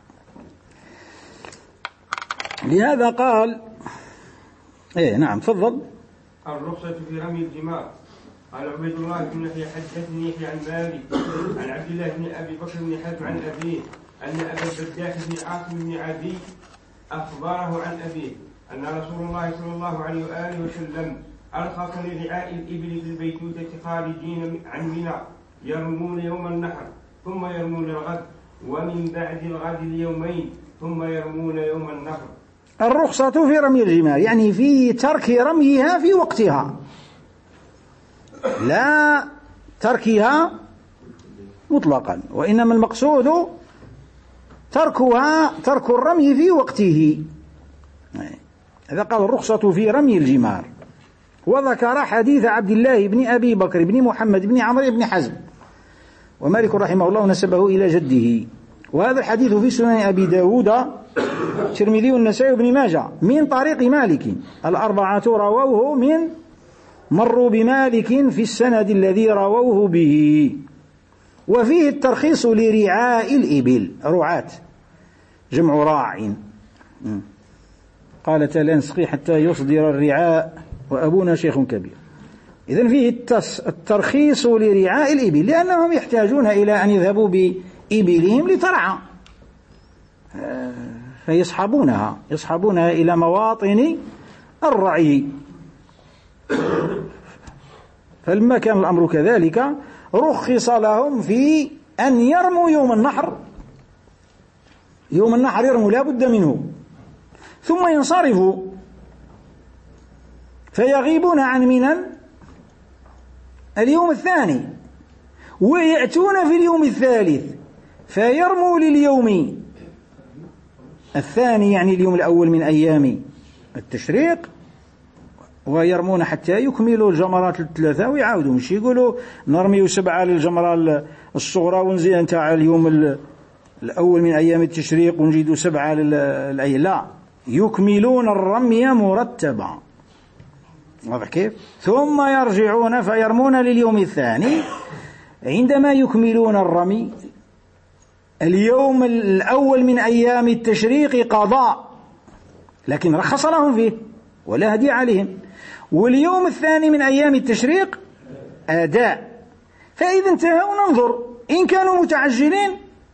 لهذا قال إيه نعم تفضل. الرخصة في رمي الجمار. قال عبيد الله بن يحيى حدثني يحيى عن مالك عن عبد الله بن أبي بكر بن حزم عن أبيه أن أبا البداح بن عاصم بن عدي أخبره عن أبيه أن رسول الله صلى الله عليه وآله وسلم أرخص لرعاء الإبل في البيتوتة خارجين عن منى يرمون يوم النحر ثم يرمون الغد، ومن بعد الغد اليومين ثم يرمون يوم النحر. الرخصة في رمي الجمار يعني في ترك رميها في وقتها، لا تركها مطلقا، وإنما المقصود تركها ترك الرمي في وقته. هذا قال الرخصة في رمي الجمار. وذكر حديث عبد الله بن أبي بكر بن محمد بن عمرو بن حزم، ومالك رحمه الله نسبه إلى جده. وهذا الحديث في سنن أبي داود الترمذي والنسائي بن ماجه من طريق مالك، الأربعة رووه من مروا بمالك في السند الذي رووه به. وفيه الترخيص لرعاء الإبل، رعاة جمع راع، قال لا نسقي حتى يصدر الرعاء وأبونا شيخ كبير. إذن فيه الترخيص لرعاء الإبل لأنهم يحتاجون إلى أن يذهبوا بإبلهم لترعى، فيصحبونها يصحبونها إلى مواطن الرعي. فلما كان الأمر كذلك رخص لهم في أن يرموا يوم النحر، يوم النحر يرموا لا بد منه، ثم ينصرفوا فيغيبون عن منى اليوم الثاني ويأتون في اليوم الثالث فيرموا لليوم الثاني، يعني اليوم الأول من أيام التشريق، ويرمون حتى يكملوا الجمرات الثلاثة ويعاودوا، مش يقولوا نرمي سبعة للجمرة الصغرى ونزيد انت على اليوم الأول من أيام التشريق ونجيدوا سبعة للأيام، لا، يكملون الرمي مرتبا. واضح كيف؟ ثم يرجعون فيرمون لليوم الثاني. عندما يكملون الرمي اليوم الأول من أيام التشريق قضاء، لكن رخص لهم فيه ولا هدي عليهم، واليوم الثاني من أيام التشريق أداء. فإذا انتهوا ننظر إن كانوا متعجلين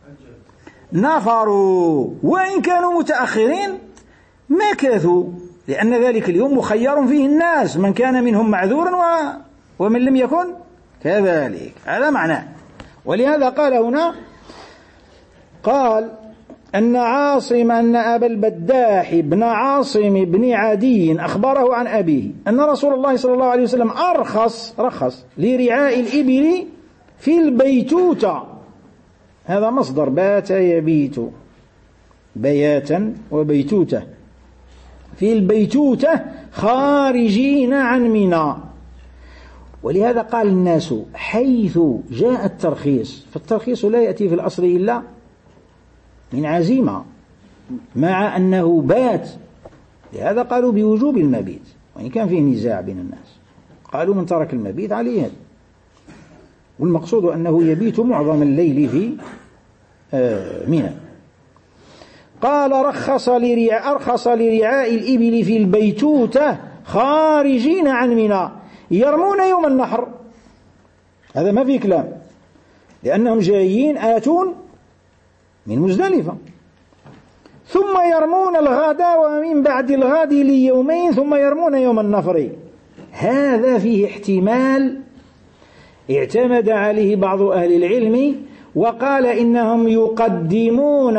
نفروا، وإن كانوا متأخرين مكثوا، لأن ذلك اليوم مخير فيه الناس، من كان منهم معذورا و... ومن لم يكن كذلك، هذا معناه. ولهذا قال هنا قال أن عاصم أن أبا البداح بن عاصم بن عدي أخبره عن أبيه أن رسول الله صلى الله عليه وسلم أرخص رخص لرعاء الإبل في البيتوتة، هذا مصدر بات يبيت بياتا وبيتوتة، في البيتوتة خارجين عن منى. ولهذا قال الناس حيث جاء الترخيص، فالترخيص لا يأتي في الأصل إلا من عزيمة، مع أنه بات لهذا قالوا بوجوب المبيت، وإن كان فيه نزاع بين الناس، قالوا من ترك المبيت عليه هذا، والمقصود أنه يبيت معظم الليل في منى. قال رخص لرعاء أرخص لرعاء الإبل في البيتوتة خارجين عن منى يرمون يوم النحر. هذا ما في كلام، لأنهم جايين آتون من مزدلفة، ثم يرمون الغد ومن بعد الغد ليومين ثم يرمون يوم النفر. هذا فيه احتمال اعتمد عليه بعض أهل العلم وقال إنهم يقدمون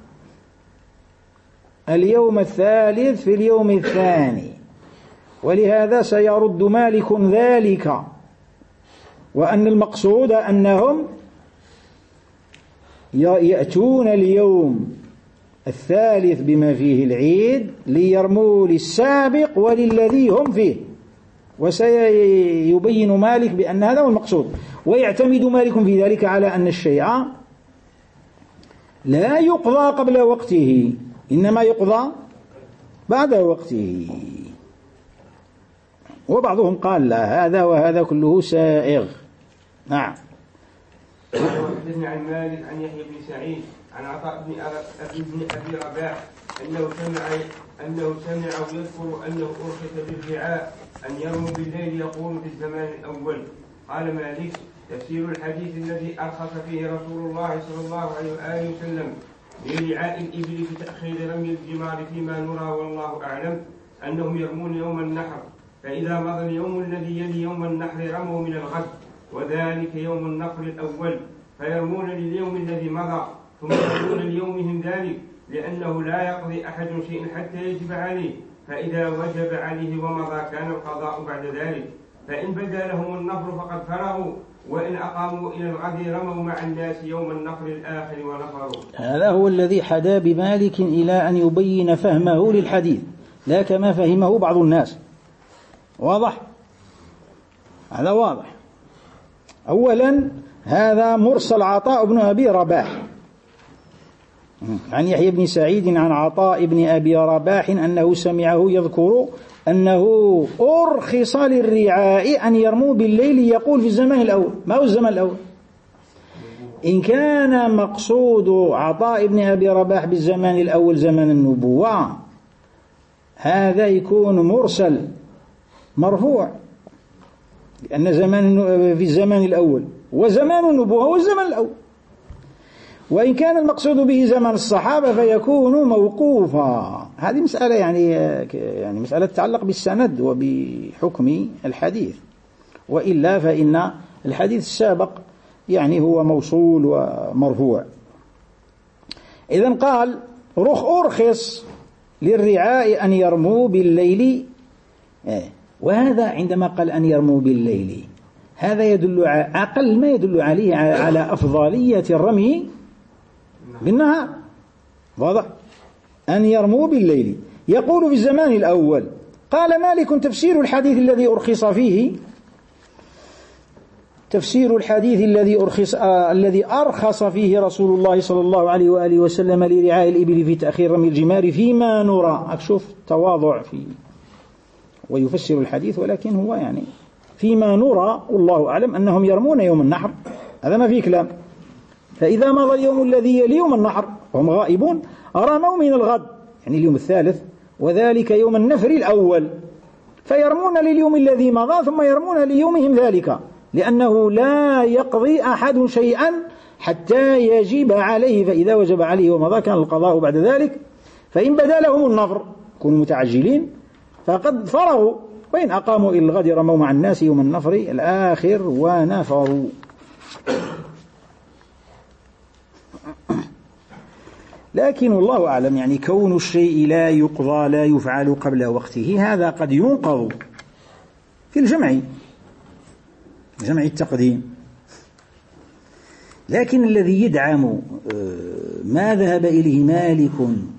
اليوم الثالث في اليوم الثاني، ولهذا سيرد مالك ذلك، وأن المقصود أنهم يأتون اليوم الثالث بما فيه العيد ليرموا للسابق وللذي هم فيه، وسيبين مالك بأن هذا هو المقصود. ويعتمد مالك في ذلك على أن الشيء لا يقضى قبل وقته، إنما يقضى بعد وقته. وبعضهم قال لا، هذا وهذا كله سائغ. نعم. وحدثني عن مالك عن يحيى بن سعيد عن عطاء بن ابي ابي رباح انه سمع انه سمع يذكر انه ارخص بالرعاء ان يرموا بالليل يقول في الزمان الاول. قال مالك: تفسير الحديث الذي ارخص فيه رسول الله صلى الله عليه واله وسلم لرعاء الابل في تاخير رمي الجمار فيما نرى والله اعلم انهم يرمون يوم النحر، فاذا مضى اليوم الذي يلي يوم النحر رموا من الغد، وذلك يوم النفر الأول، فيرمون لليوم الذي مضى ثم يرمون ليومهم ذلك، لأنه لا يقضي أحد شيء حتى يجب عليه، فإذا وجب عليه ومضى كان القضاء بعد ذلك، فإن بدا لهم النفر فقد فرغوا، وإن أقاموا إلى الغد رموا مع الناس يوم النفر الآخر ونفروا. هذا هو الذي حدا بمالك إلى أن يبين فهمه للحديث، لا كما فهمه بعض الناس. واضح؟ هذا واضح. أولا هذا مرسل عطاء بن أبي رباح عن يحيى بن سعيد عن عطاء بن أبي رباح أنه سمعه يذكر أنه أرخص للرعاء أن يرموا بالليل يقول في الزمان الأول. ما هو الزمان الأول؟ إن كان مقصود عطاء بن أبي رباح بالزمان الأول زمان النبوة، هذا يكون مرسل مرفوع، لأن زمان في الزمان الأول وزمان النبوة هو الزمان الأول. وإن كان المقصود به زمان الصحابة فيكون موقوفا. هذه مسألة يعني يعني مسألة تتعلق بالسند وبحكم الحديث، وإلا فإن الحديث السابق يعني هو موصول ومرفوع. إذن قال رخ أرخص للرعاء أن يرموا بالليل، وهذا عندما قال أن يرموا بالليل هذا يدل أقل ما يدل عليه على أفضلية الرمي بالنهار. واضح؟ أن يرموا بالليل. يقول في الزمان الأول. قال مالك: تفسير الحديث الذي أرخص فيه تفسير الحديث الذي أرخص آه الذي أرخص فيه رسول الله صلى الله عليه وآله وسلم لرعاء الإبل في تأخير رمي الجمار فيما نرى. أكشف تواضع فيه ويفسر الحديث، ولكن هو يعني فيما نرى والله أعلم أنهم يرمون يوم النحر، هذا ما فيه كلام. فإذا مضى اليوم الذي يلي يوم النحر وهم غائبون رموا من الغد، يعني اليوم الثالث، وذلك يوم النفر الأول، فيرمون لليوم الذي مضى ثم يرمون ليومهم ذلك، لأنه لا يقضي أحد شيئا حتى يجب عليه، فإذا وجب عليه ومضى كان القضاء بعد ذلك. فإن بدا لهم النفر كونوا متعجلين فقد فرغوا، وإن أقاموا إلى الغد رموا مع الناس يوم النفر الآخر ونفروا. لكن الله أعلم يعني كون الشيء لا يقضى لا يفعل قبل وقته هذا قد ينقض في الجمع جمع التقديم. لكن الذي يدعم ما ذهب إليه مالك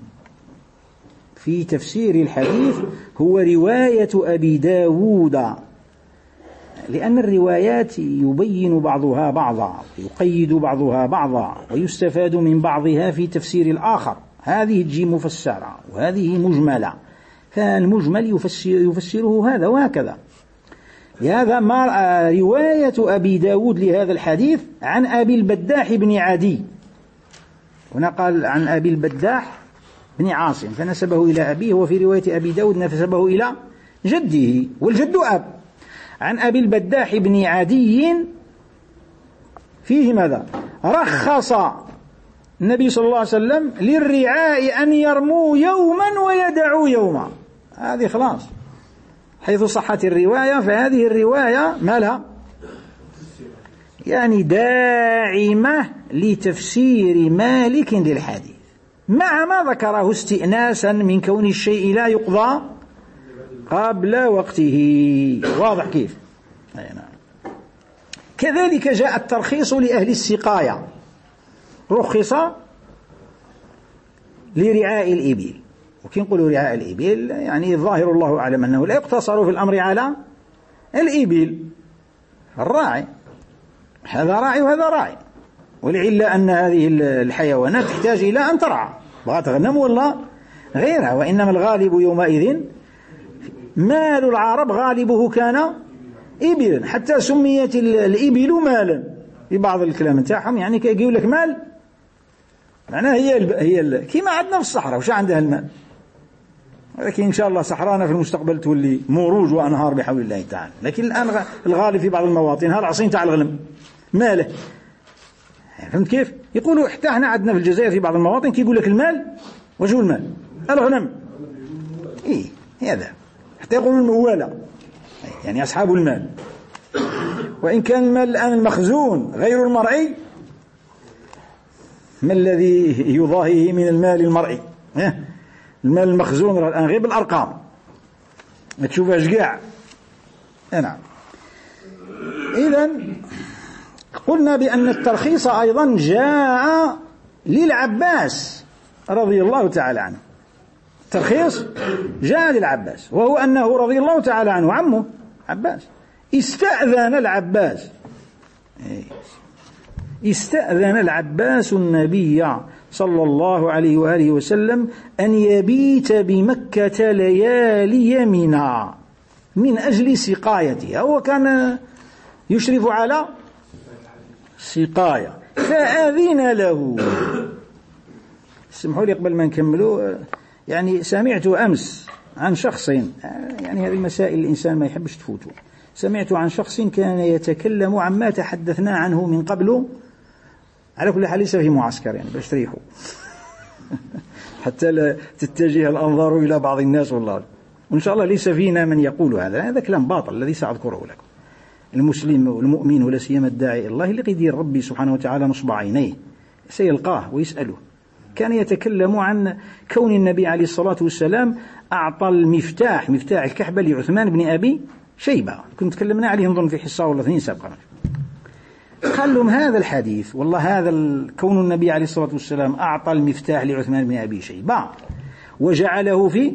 في تفسير الحديث هو رواية أبي داود، لأن الروايات يبين بعضها بعضا، يقيد بعضها بعضا، ويستفاد من بعضها في تفسير الآخر. هذه تجي مفسرة وهذه مجملة، فالمجمل يفسر يفسره هذا وهكذا. هذا ما رواية أبي داود لهذا الحديث عن أبي البداح بن عدي. هنا قال عن أبي البداح بن عاصم فنسبه إلى أبيه، وفي رواية أبي داود نسبه إلى جده والجد أب. عن أبي البداح بن عدي فيه ماذا؟ رخص النبي صلى الله عليه وسلم للرعاء أن يرموا يوما ويدعوا يوما. هذه خلاص حيث صحت الرواية، فهذه الرواية ما لها يعني داعمة لتفسير مالك للحديث، مع ما ذكره استئناسا من كون الشيء لا يقضى قبل وقته. واضح كيف؟ كذلك جاء الترخيص لأهل السقاية، رخص لرعاء الإبل. وكي نقولوا رعاء الإبل يعني الظاهر الله أعلم أنه لا يقتصر في الأمر على الإبل، الراعي هذا راعي وهذا راعي، ولعل أن هذه الحيوانات تحتاج إلى أن ترعى، بغات غنم ولا غيرها. وإنما الغالب يومئذ مال العرب غالبه كان إبلا، حتى سميت الإبل مالا في بعض الكلام نتاعهم، يعني كيقول لك مال معناها هي ال هي ال كيما عندنا في الصحراء وش عندها المال، ولكن إن شاء الله صحرانا في المستقبل تولي موروج وأنهار بحول الله تعالى. لكن الآن الغالب في بعض المواطن هالعصين تاع الغنم ماله، فهمت كيف؟ يقولوا حتى احنا عندنا في الجزائر في بعض المواطن كيقول لك المال وجو المال الغنم، إيه هذا حتى يقولوا الموالة يعني أصحاب المال. وإن كان المال الآن المخزون غير المرئي، ما الذي يضاهيه من المال المرئي؟ المال المخزون الآن غير بالأرقام ما تشوفهاش كاع. نعم. إذن قلنا بأن الترخيص أيضا جاء للعباس رضي الله تعالى عنه. الترخيص جاء للعباس، وهو أنه رضي الله تعالى عنه عمه عباس استأذن العباس استأذن العباس النبي صلى الله عليه وآله وسلم أن يبيت بمكة ليالي منى من أجل سقايتها. هو كان يشرف على سقاية فأذن له. اسمحوا لي قبل ما نكملوا، يعني سمعت أمس عن شخص، يعني هذه المسائل الإنسان ما يحبش تفوته، سمعت عن شخص كان يتكلم عما تحدثنا عنه من قبل، على كل حال ليس في معسكر يعني باش تريحوا حتى لا تتجه الأنظار إلى بعض الناس والله، وإن شاء الله ليس فينا من يقول هذا، هذا كلام باطل الذي سأذكره لكم. المسلم والمؤمن ولا سيما الداعي إلى الله اللي يدير ربي سبحانه وتعالى نصب عينيه سيلقاه ويسأله. كان يتكلم عن كون النبي عليه الصلاة والسلام أعطى المفتاح مفتاح الكعبة لعثمان بن أبي شيبة، كنت تكلمنا عليه نظن في حصة ولا اثنين سابقا. قال لهم هذا الحديث والله هذا كون النبي عليه الصلاة والسلام أعطى المفتاح لعثمان بن أبي شيبة وجعله في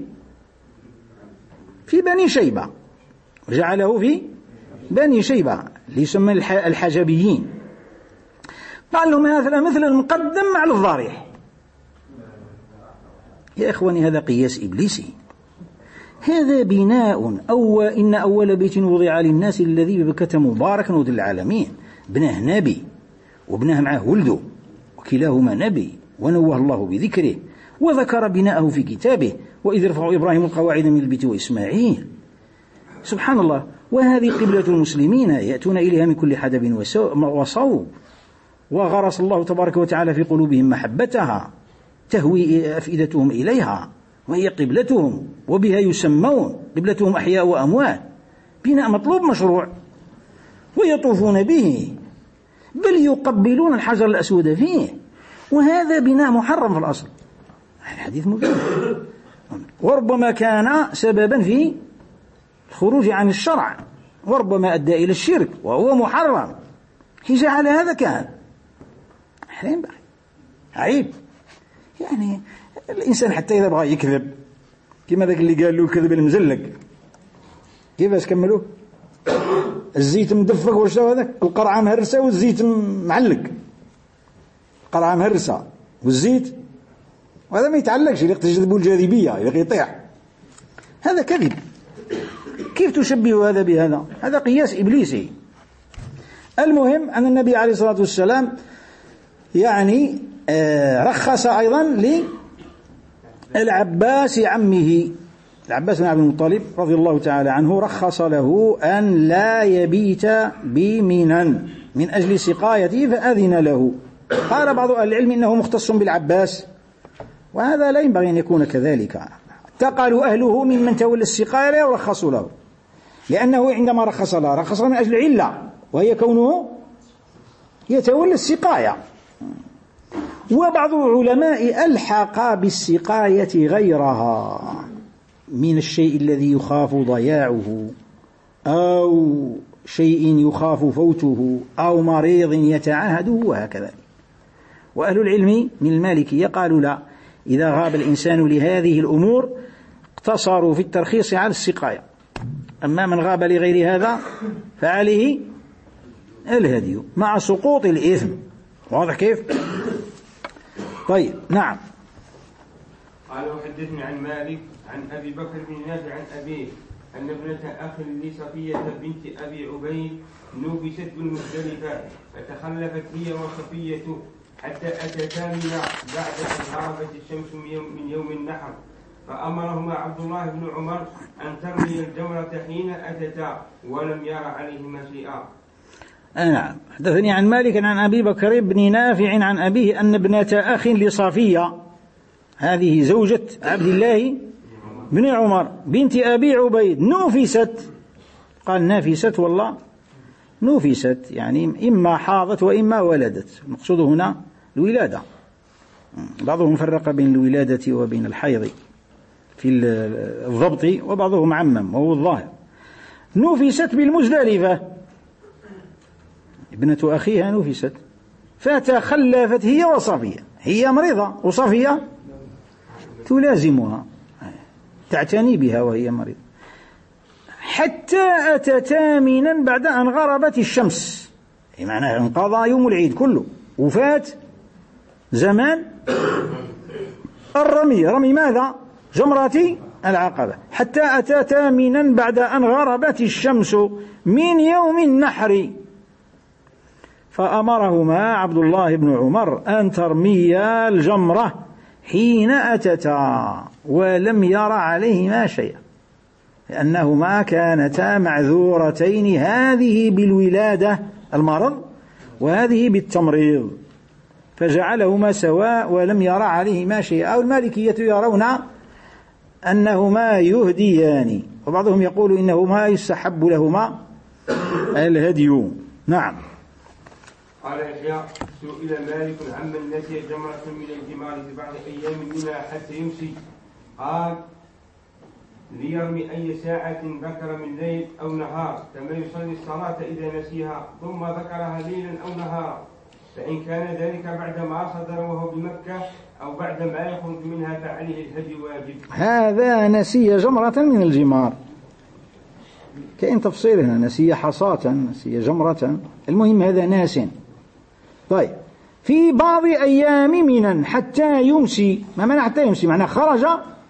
في بني شيبة وجعله في بني شيبة ليسمى الحجبيين. قال لهم هذا مثل المقدم على الضريح. يا إخواني هذا قياس إبليسي، هذا بناء أو إن أول بيت وضع للناس الذي ببكة مباركا وذي العالمين، بناه نبي وابناه معه ولده وكلاهما نبي ونوه الله بذكره وذكر بناءه في كتابه وإذ رفع إبراهيم القواعد من البيت وإسماعيل. سبحان الله. وهذه قبلة المسلمين يأتون إليها من كل حدب وصوب، وغرس الله تبارك وتعالى في قلوبهم محبتها تهوي أفئدتهم إليها، وهي قبلتهم وبها يسمون، قبلتهم أحياء وأموات، بناء مطلوب مشروع، ويطوفون به بل يقبلون الحجر الأسود فيه، وهذا بناء محرم في الأصل. الحديث مبين، وربما كان سببا في الخروج عن الشرع، وربما أدى إلى الشرك وهو محرم. حجة على هذا كان حرام بقى عيب. يعني الإنسان حتى إذا بغى يكذب كما ذاك اللي قال له الكذب المزلق، كيفاش كملوه؟ الزيت مدفق واش هذاك، القرعة مهرسة والزيت معلق، القرعة مهرسة والزيت، وهذا ما يتعلقش، اللي تجذبه الجاذبية اللي يطيح. هذا كذب. كيف تشبه هذا بهذا؟ هذا قياس إبليسي. المهم أن النبي عليه الصلاة والسلام يعني رخص أيضا للعباس عمه، العباس بن عبد المطلب رضي الله تعالى عنه، رخص له أن لا يبيت بمنى من أجل سقايته فأذن له. قال بعض أهل العلم إنه مختص بالعباس، وهذا لا ينبغي أن يكون كذلك. قالوا أهله ممن تولى السقاية لا يرخص له، لأنه عندما رخص له رخص من أجل علة، وهي كونه يتولى السقاية. وبعض العلماء ألحق بالسقاية غيرها من الشيء الذي يخاف ضياعه أو شيء يخاف فوته أو مريض يتعاهده وهكذا. وأهل العلم من المالكية قالوا لا، إذا غاب الإنسان لهذه الأمور اقتصروا في الترخيص على السقاية، أما من غاب لغير هذا فعليه الهدي مع سقوط الإثم. واضح كيف؟ طيب نعم. قال وحدثني عن مالك عن أبي بكر بن نافع عن أبيه أن ابنة أخ لصفية بنت أبي عبيد نوبست بالمزدلفة فتخلفت هي وصفية حتى أتتا منى بعد أن غربت الشمس من يوم النحر، فأمرهما عبد الله بن عمر أن ترمي الجمرة حين أتتا ولم ير عليهما شيئا. نعم. حدثني عن مالك عن أبي بكر بن نافع عن أبيه أن ابنة أخ لصفية، هذه زوجة عبد الله بن عمر بنت أبي عبيد، نوفست. قال نافست، والله نوفست يعني إما حاضت وإما ولدت، المقصود هنا الولادة. بعضهم فرق بين الولادة وبين الحيض في الضبط، وبعضهم عمم وهو الظاهر. نوفست بالمزدلفة، ابنة أخيها نوفست، فتخلفت هي وصفية، هي مريضة وصفية تلازمها تعتني بها وهي مريضة، حتى أتتا منا بعد أن غربت الشمس، معناها انقضى يوم العيد كله وفات زمان الرمي، رمي ماذا؟ جمرة العقبة، حتى أتتا منا بعد أن غربت الشمس من يوم النحر، فأمرهما عبد الله بن عمر أن ترميا الجمرة حين أتتا ولم ير عليهما شيئا، لأنهما كانتا معذورتين، هذه بالولادة المرض وهذه بالتمريض، فجعلهما سواء ولم ير عليهما شيئا. أو المالكية يرون أنهما يهديان، وبعضهم يقول إنهما يستحب لهما الهدي. نعم. قال يحيى سئل مالك عمن نسي جمرة من الجمار في بعض أيام منها حتى يمسي، قال ليرمي أي ساعة ذكر من ليل أو نهار، كما يصلي الصلاة إذا نسيها ثم ذكرها ليلا أو نهارا، فإن كان ذلك بعد ما صدر وهو بمكة أو بعد ما يخرج منها فعليه الهدي واجب. هذا نسي جمرة من الجمار، كأن تفصيلها نسي حصاة، نسي جمرة، المهم هذا ناس. طيب في بعض أيام منا حتى يمسي، ما معنى حتى يمسي؟ معنى خرج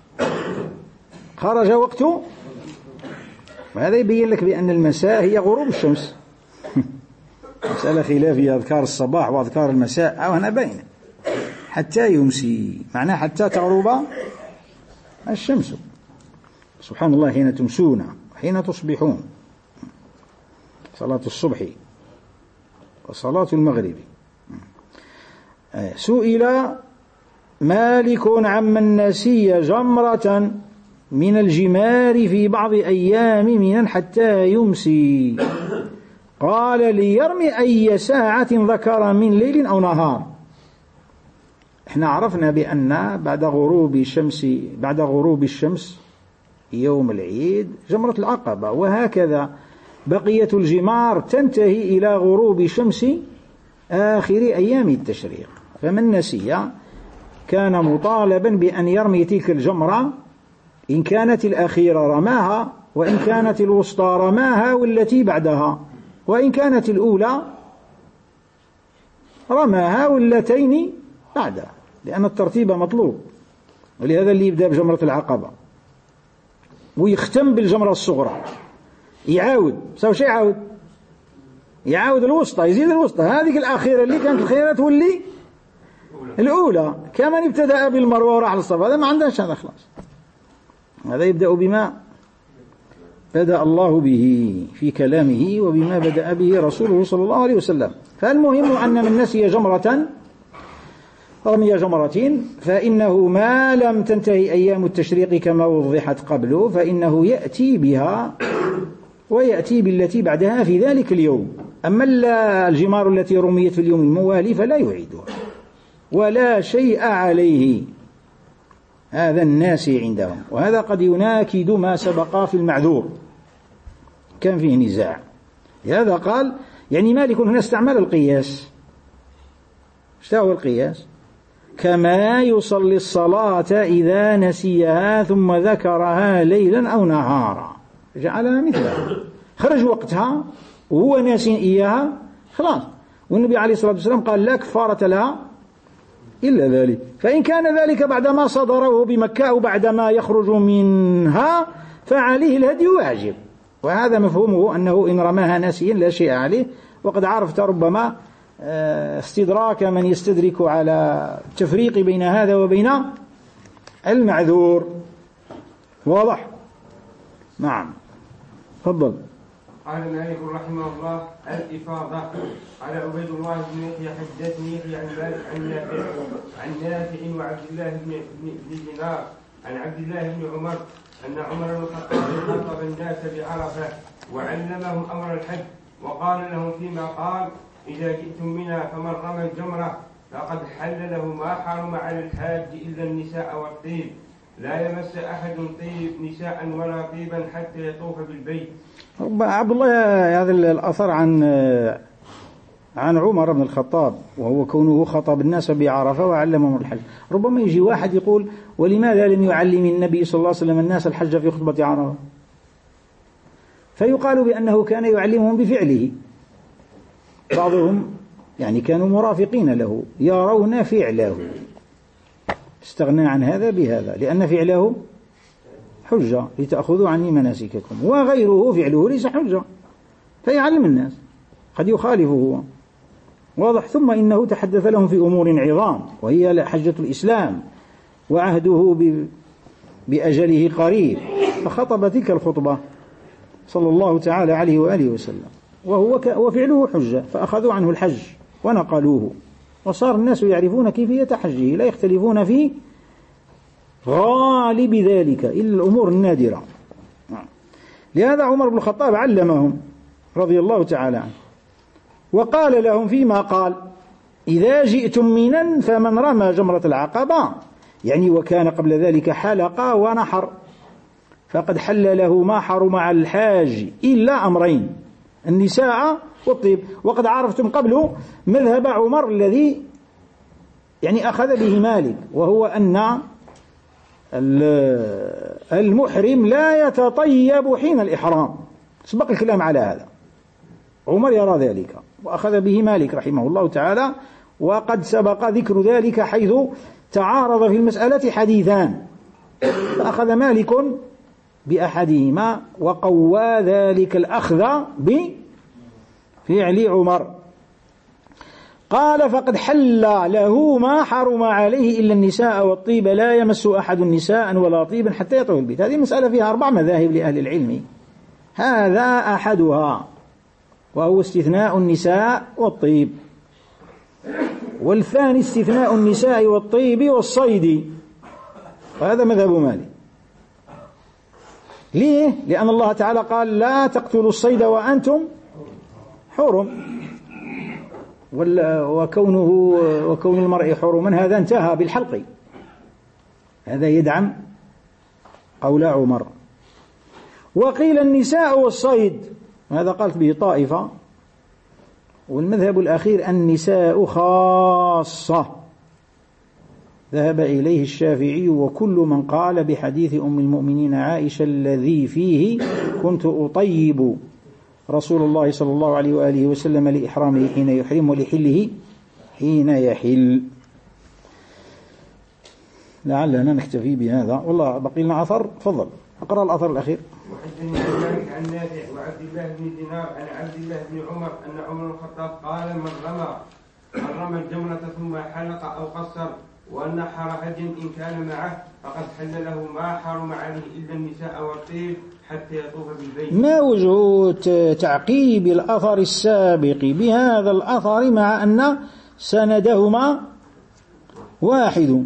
خرج وقته، وهذا يبين لك بأن المساء هي غروب الشمس. مسألة خلافية، أذكار الصباح وأذكار المساء، أو هنا بين حتى يمسي معناه حتى تغرب الشمس. سبحان الله، حين تمسون وحين تصبحون، صلاة الصبح وصلاة المغرب. سئل مالك عمن نسي جمرة من الجمار في بعض أيام من حتى يمسي، قال ليرمي أي ساعة ذكر من ليل أو نهار. احنا عرفنا بأن بعد غروب الشمس بعد غروب الشمس يوم العيد جمرة العقبة، وهكذا بقية الجمار تنتهي إلى غروب شمس آخر أيام التشريق. فمن نسي كان مطالبا بأن يرمي تلك الجمرة، إن كانت الأخيرة رماها، وإن كانت الوسطى رماها والتي بعدها، وإن كانت الأولى رماها واللتين بعدها، لأن الترتيب مطلوب، ولهذا اللي يبدأ بجمرة العقبة. ويختم بالجمرة الصغرى يعاود سوى شيء يعاود يعاود الوسطى يزيد الوسطى هذه الأخيرة اللي كانت الخيرة تولي الأولى كمان ابتدأ بالمروة وراح للصفا هذا ما عندناش هذا خلاص هذا يبدأ بما بدأ الله به في كلامه وبما بدأ به رسوله صلى الله عليه وسلم. فالمهم أن من نسي جمرة رمي جمرة فإنه ما لم تنتهي أيام التشريق كما وضحت قبله فإنه يأتي بها ويأتي بالتي بعدها في ذلك اليوم. أما الجمار التي رميت في اليوم الموالي فلا يعيدها ولا شيء عليه هذا الناس عندهم. وهذا قد يناكد ما سبق في المعذور كان فيه نزاع. هذا قال يعني مالك هنا استعمل القياس. ايش هو القياس؟ كما يصلي الصلاة إذا نسيها ثم ذكرها ليلا أو نهارا جعلها مثلها خرج وقتها وهو ناسي إياها خلاص. والنبي عليه الصلاة والسلام قال لا كفارة لها إلا ذلك. فإن كان ذلك بعدما صدره بمكة أو بعدما يخرج منها فعليه الهدي واجب. وهذا مفهومه أنه إن رماها ناسيا لا شيء عليه. وقد عرفت ربما استدراك من يستدرك على التفريق بين هذا وبين المعذور. واضح؟ نعم تفضل. قال مالك رحمه الله الإفاضة. على عبيد الله بن يحيى حدثني عن مالك عن نافع عن نافع وعبد الله بن دينار عن عبد الله بن عمر أن عمر بن الخطاب خطب الناس بعرفة وعلمهم أمر الحج وقال لهم فيما قال إذا جئتم منها فمن رمى الجمرة فقد حل له ما حرم على الحاج إلا النساء والطيب لا يمس أحد طيب نساء ولا طيبا حتى يطوف بالبيت. عبد الله هذا الأثر عن عن عمر بن الخطاب وهو كونه خطب الناس بعرفة وعلمهم الحج. ربما يجي واحد يقول ولماذا لم يعلم النبي صلى الله عليه وسلم الناس الحج في خطبة عرفة؟ فيقال بأنه كان يعلمهم بفعله. بعضهم يعني كانوا مرافقين له يرون فعله استغنى عن هذا بهذا لأن فعله حجة لتأخذوا عني مناسككم وغيره فعله ليس حجة فيعلم الناس قد يخالفه هو. واضح. ثم إنه تحدث لهم في أمور عظام وهي حجة الإسلام وعهده بأجله قريب فخطب تلك الخطبة صلى الله تعالى عليه وآله وسلم وهو وفعله حجة فأخذوا عنه الحج ونقلوه وصار الناس يعرفون كيفية حجه لا يختلفون في غالب ذلك إلا الأمور النادرة. لهذا عمر بن الخطاب علمهم رضي الله تعالى عنه وقال لهم فيما قال إذا جئتم منا فمن رمى جمرة العقبة يعني وكان قبل ذلك حلق ونحر فقد حل له ما حرم على الحاج إلا أمرين النساء والطيب. وقد عرفتم قبله مذهب عمر الذي يعني أخذ به مالك وهو أن المحرم لا يتطيب حين الإحرام. سبق الكلام على هذا. عمر يرى ذلك وأخذ به مالك رحمه الله تعالى وقد سبق ذكر ذلك حيث تعارض في المسألة حديثان فأخذ مالك بأحدهما وقوى ذلك الأخذ بفعل عمر. قال فقد حل له ما حرم عليه إلا النساء والطيب لا يمس أحد نساء ولا طيبا حتى يطوف البيت. هذه مسألة فيها أربع مذاهب لأهل العلم هذا أحدها وهو استثناء النساء والطيب والثاني استثناء النساء والطيب والصيد وهذا مذهب مالك. ليه؟ لأن الله تعالى قال لا تقتلوا الصيد وأنتم حرم وكونه وكون المرء حرما هذا انتهى بالحلق. هذا يدعم قول عمر. وقيل النساء والصيد هذا قالت به طائفة والمذهب الأخير النساء خاصة ذهب إليه الشافعي وكل من قال بحديث أم المؤمنين عائشة الذي فيه كنت أطيب رسول الله صلى الله عليه وآله وسلم لإحرامه حين يحرم ولحله حين يحل. لعلنا نكتفي بهذا والله بقي لنا أثر. فضل. اقرأ الأثر الأخير. وحدثني عن مالك عن نافع وعبد الله بن دينار عن عبد الله بن عمر أن عمر بن الخطاب قال من رمى من رمى الجمرة ثم حلق أو قصر ونحر هدي إن كان معه فقد حل له ما حرم عليه إلا النساء والطيب حتى يطوف بالبيت. ما وجه تعقيب الأثر السابق بهذا الأثر مع أن سندهما واحد؟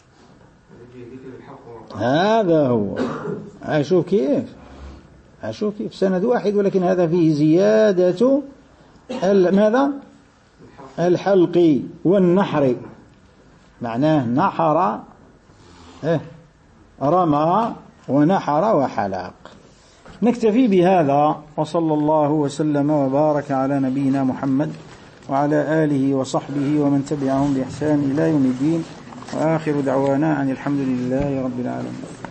هذا هو. أشوف كيف أشوف كيف سند واحد، ولكن هذا فيه زيادة ماذا؟ الحلق والنحر، معناه نحر إيه رمى ونحر وحلق. نكتفي بهذا، وصلى الله وسلم وبارك على نبينا محمد وعلى آله وصحبه ومن تبعهم بإحسان إلى يوم الدين، وآخر دعوانا أن الحمد لله رب العالمين.